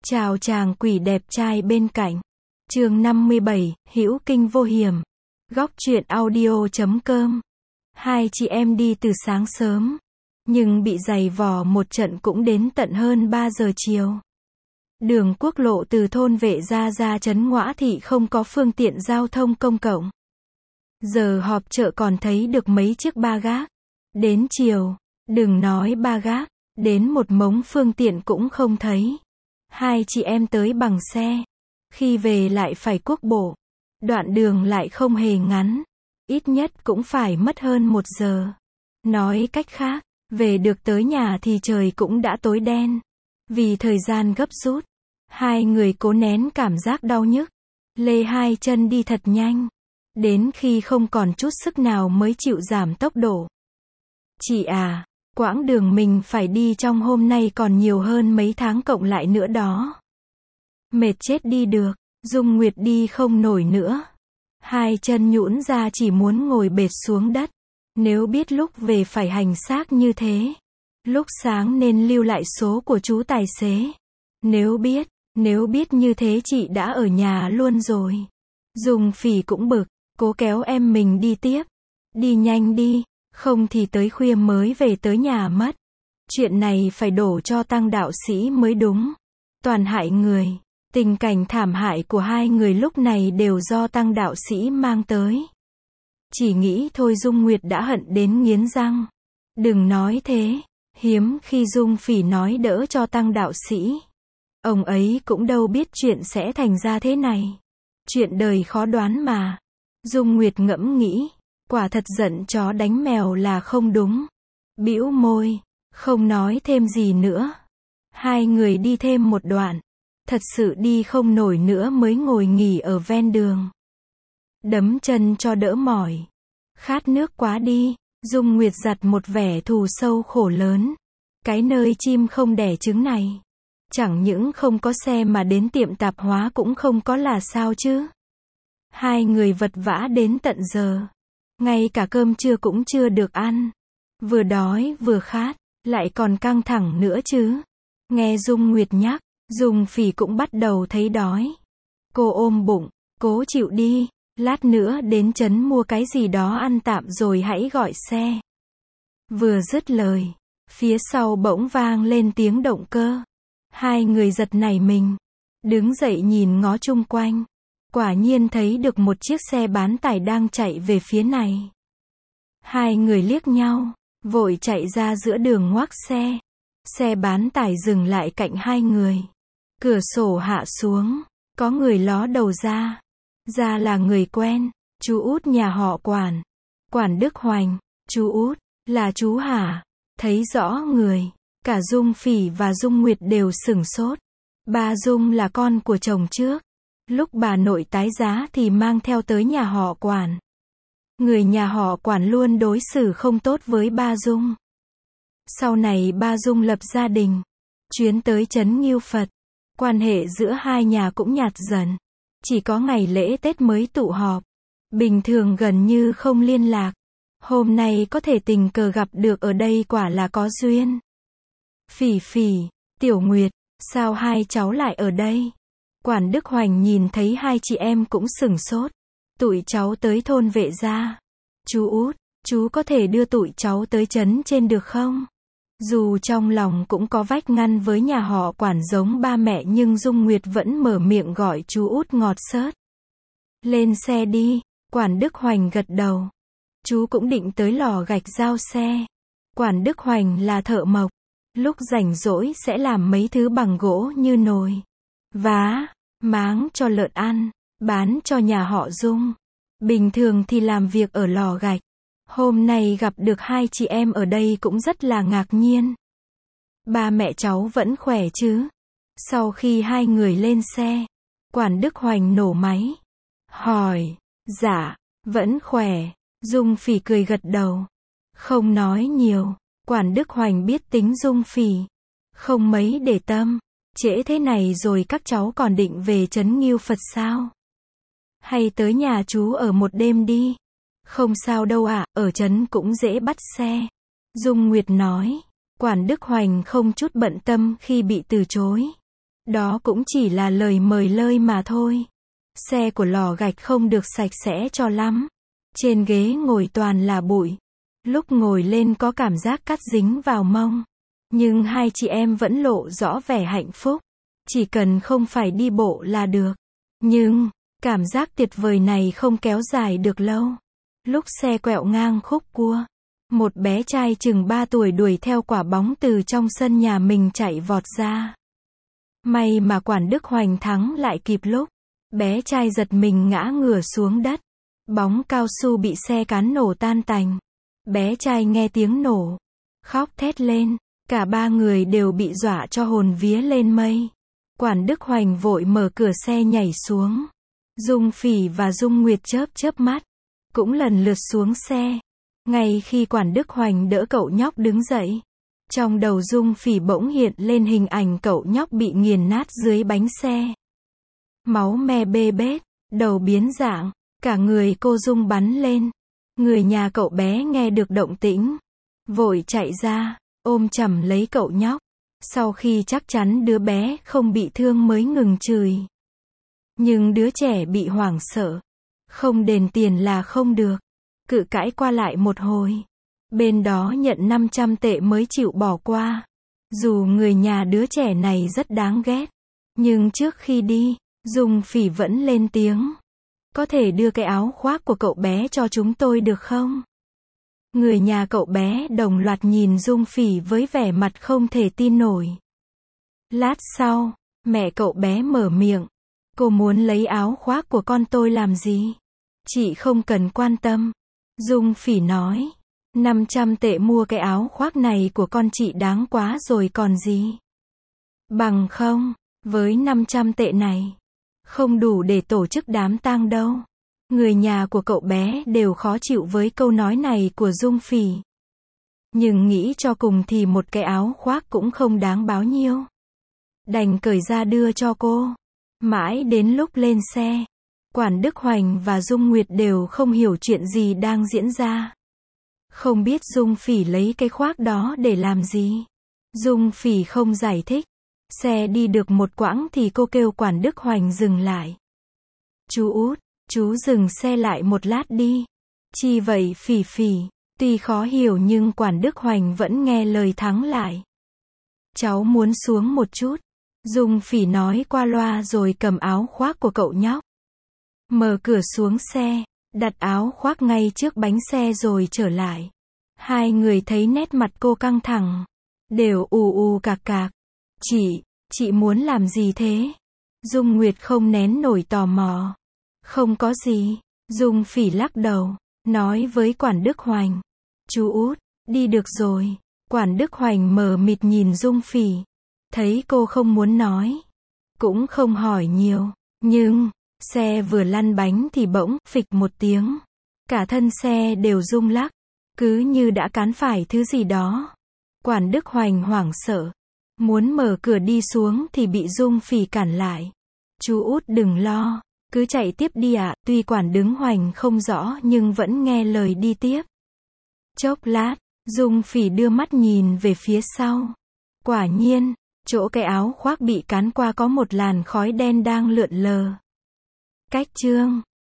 Chào chàng quỷ đẹp trai bên cạnh. Chương 57, hữu kinh vô hiểm. Góc truyện audio.com. Hai chị em đi từ sáng sớm, nhưng bị giày vò một trận cũng đến tận hơn 3 giờ chiều. Đường quốc lộ từ thôn Vệ Gia ra trấn Ngoã Thị không có phương tiện giao thông công cộng. Giờ họp chợ còn thấy được mấy chiếc ba gác. Đến chiều, đừng nói ba gác, đến một mống phương tiện cũng không thấy. Hai chị em tới bằng xe, khi về lại phải cuốc bộ. Đoạn đường lại không hề ngắn, ít nhất cũng phải mất hơn 1 giờ. Nói cách khác, về được tới nhà thì trời cũng đã tối đen. Vì thời gian gấp rút, hai người cố nén cảm giác đau nhức, lê hai chân đi thật nhanh, đến khi không còn chút sức nào mới chịu giảm tốc độ. Chị à, quãng đường mình phải đi trong hôm nay còn nhiều hơn mấy tháng cộng lại nữa đó. Mệt chết đi được, Dung Nguyệt đi không nổi nữa. Hai chân nhũn ra chỉ muốn ngồi bệt xuống đất. Nếu biết lúc về phải hành xác như thế, lúc sáng nên lưu lại số của chú tài xế. Nếu biết như thế chị đã ở nhà luôn rồi. Dung Phỉ cũng bực, cố kéo em mình đi tiếp. Đi nhanh đi, không thì tới khuya mới về tới nhà mất. Chuyện này phải đổ cho Tăng đạo sĩ mới đúng. Toàn hại người. Tình cảnh thảm hại của hai người lúc này đều do Tăng đạo sĩ mang tới. Chỉ nghĩ thôi Dung Nguyệt đã hận đến nghiến răng. Đừng nói thế, hiếm khi Dung Phỉ nói đỡ cho Tăng đạo sĩ. Ông ấy cũng đâu biết chuyện sẽ thành ra thế này. Chuyện đời khó đoán mà. Dung Nguyệt ngẫm nghĩ, quả thật giận chó đánh mèo là không đúng. Bĩu môi, không nói thêm gì nữa. Hai người đi thêm một đoạn. Thật sự đi không nổi nữa mới ngồi nghỉ ở ven đường. Đấm chân cho đỡ mỏi. Khát nước quá đi, Dung Nguyệt giặt một vẻ thù sâu khổ lớn. Cái nơi chim không đẻ trứng này. Chẳng những không có xe mà đến tiệm tạp hóa cũng không có là sao chứ. Hai người vật vã đến tận giờ. Ngay cả cơm trưa cũng chưa được ăn. Vừa đói vừa khát, lại còn căng thẳng nữa chứ. Nghe Dung Nguyệt nhắc, Dung Phỉ cũng bắt đầu thấy đói. Cô ôm bụng, cố chịu đi, lát nữa đến trấn mua cái gì đó ăn tạm rồi hãy gọi xe. Vừa dứt lời, phía sau bỗng vang lên tiếng động cơ. Hai người giật nảy mình, đứng dậy nhìn ngó chung quanh. Quả nhiên thấy được một chiếc xe bán tải đang chạy về phía này. Hai người liếc nhau, vội chạy ra giữa đường ngoắc xe. Xe bán tải dừng lại cạnh hai người. Cửa sổ hạ xuống, có người ló đầu ra. Ra là người quen, chú út nhà họ Quản. Quản Đức Hoành, chú út, là chú hả? Thấy rõ người, cả Dung Phỉ và Dung Nguyệt đều sửng sốt. Bà Dung là con của chồng trước. Lúc bà nội tái giá thì mang theo tới nhà họ Quản. Người nhà họ Quản luôn đối xử không tốt với ba Dung. Sau này ba Dung lập gia đình, chuyến tới trấn Ngưu Phật. Quan hệ giữa hai nhà cũng nhạt dần. Chỉ có ngày lễ Tết mới tụ họp. Bình thường gần như không liên lạc. Hôm nay có thể tình cờ gặp được ở đây quả là có duyên. Phỉ Phỉ, Tiểu Nguyệt, sao hai cháu lại ở đây? Quản Đức Hoành nhìn thấy hai chị em cũng sửng sốt. Tụi cháu tới thôn Vệ Gia. Chú út, chú có thể đưa tụi cháu tới trấn trên được không? Dù trong lòng cũng có vách ngăn với nhà họ Quản giống ba mẹ nhưng Dung Nguyệt vẫn mở miệng gọi chú út ngọt xớt. Lên xe đi, Quản Đức Hoành gật đầu. Chú cũng định tới lò gạch giao xe. Quản Đức Hoành là thợ mộc. Lúc rảnh rỗi sẽ làm mấy thứ bằng gỗ như nồi, vá, máng cho lợn ăn, bán cho nhà họ Dung. Bình thường thì làm việc ở lò gạch. Hôm nay gặp được hai chị em ở đây cũng rất là ngạc nhiên. Ba mẹ cháu vẫn khỏe chứ? Sau khi hai người lên xe, Quản Đức Hoành nổ máy. Hỏi, dạ, vẫn khỏe. Dung Phỉ cười gật đầu. Không nói nhiều, Quản Đức Hoành biết tính Dung Phỉ. Không mấy để tâm. Trễ thế này rồi các cháu còn định về trấn Ngưu Phật sao? Hay tới nhà chú ở một đêm đi? Không sao đâu ạ, ở trấn cũng dễ bắt xe. Dung Nguyệt nói. Quản Đức Hoành không chút bận tâm khi bị từ chối. Đó cũng chỉ là lời mời lơi mà thôi. Xe của lò gạch không được sạch sẽ cho lắm. Trên ghế ngồi toàn là bụi. Lúc ngồi lên có cảm giác cắt dính vào mông. Nhưng hai chị em vẫn lộ rõ vẻ hạnh phúc. Chỉ cần không phải đi bộ là được. Nhưng, cảm giác tuyệt vời này không kéo dài được lâu. Lúc xe quẹo ngang khúc cua, một bé trai chừng 3 tuổi đuổi theo quả bóng từ trong sân nhà mình chạy vọt ra. May mà quản Đức Hoành thắng lại kịp lúc. Bé trai giật mình ngã ngửa xuống đất. Bóng cao su bị xe cán nổ tan tành. Bé trai nghe tiếng nổ, khóc thét lên. Cả ba người đều bị dọa cho hồn vía lên mây. Quản Đức Hoành vội mở cửa xe nhảy xuống. Dung Phỉ và Dung Nguyệt chớp chớp mắt, cũng lần lượt xuống xe. Ngay khi Quản Đức Hoành đỡ cậu nhóc đứng dậy, trong đầu Dung Phỉ bỗng hiện lên hình ảnh cậu nhóc bị nghiền nát dưới bánh xe. Máu me bê bết, đầu biến dạng, cả người cô Dung bắn lên. Người nhà cậu bé nghe được động tĩnh, vội chạy ra, ôm chầm lấy cậu nhóc. Sau khi chắc chắn đứa bé không bị thương mới ngừng chửi. Nhưng đứa trẻ bị hoảng sợ. Không đền tiền là không được. Cự cãi qua lại một hồi. Bên đó nhận 500 tệ mới chịu bỏ qua. Dù người nhà đứa trẻ này rất đáng ghét. Nhưng trước khi đi, Dung Phỉ vẫn lên tiếng. Có thể đưa cái áo khoác của cậu bé cho chúng tôi được không? Người nhà cậu bé đồng loạt nhìn Dung Phỉ với vẻ mặt không thể tin nổi. Lát sau, mẹ cậu bé mở miệng. Cô muốn lấy áo khoác của con tôi làm gì? Chị không cần quan tâm. Dung Phỉ nói. 500 tệ mua cái áo khoác này của con chị đáng quá rồi còn gì. Bằng không, với 500 tệ này, không đủ để tổ chức đám tang đâu. Người nhà của cậu bé đều khó chịu với câu nói này của Dung Phỉ. Nhưng nghĩ cho cùng thì một cái áo khoác cũng không đáng bao nhiêu. Đành cởi ra đưa cho cô. Mãi đến lúc lên xe, Quản Đức Hoành và Dung Nguyệt đều không hiểu chuyện gì đang diễn ra. Không biết Dung Phỉ lấy cái khoác đó để làm gì. Dung Phỉ không giải thích. Xe đi được một quãng thì cô kêu Quản Đức Hoành dừng lại. Chú Út, chú dừng xe lại một lát đi. Chi vậy Phỉ Phỉ? Tuy khó hiểu nhưng Quản Đức Hoành vẫn nghe lời thắng lại. Cháu muốn xuống một chút. Dung Phỉ nói qua loa rồi cầm áo khoác của cậu nhóc. Mở cửa xuống xe, đặt áo khoác ngay trước bánh xe rồi trở lại. Hai người thấy nét mặt cô căng thẳng, đều ù ù cạc cạc. Chị muốn làm gì thế? Dung Nguyệt không nén nổi tò mò. Không có gì. Dung Phỉ lắc đầu, nói với Quản Đức Hoành. Chú Út, đi được rồi. Quản Đức Hoành mờ mịt nhìn Dung Phỉ. Thấy cô không muốn nói, cũng không hỏi nhiều. Nhưng, xe vừa lăn bánh thì bỗng, phịch một tiếng. Cả thân xe đều rung lắc, cứ như đã cán phải thứ gì đó. Quản Đức Hoành hoảng sợ, muốn mở cửa đi xuống thì bị Dung Phỉ cản lại. Chú Út đừng lo, cứ chạy tiếp đi ạ. Tuy Quản Đức Hoành không rõ nhưng vẫn nghe lời đi tiếp. Chốc lát, Dung Phỉ đưa mắt nhìn về phía sau. Quả nhiên, chỗ cái áo khoác bị cán qua có một làn khói đen đang lượn lờ. Cách chương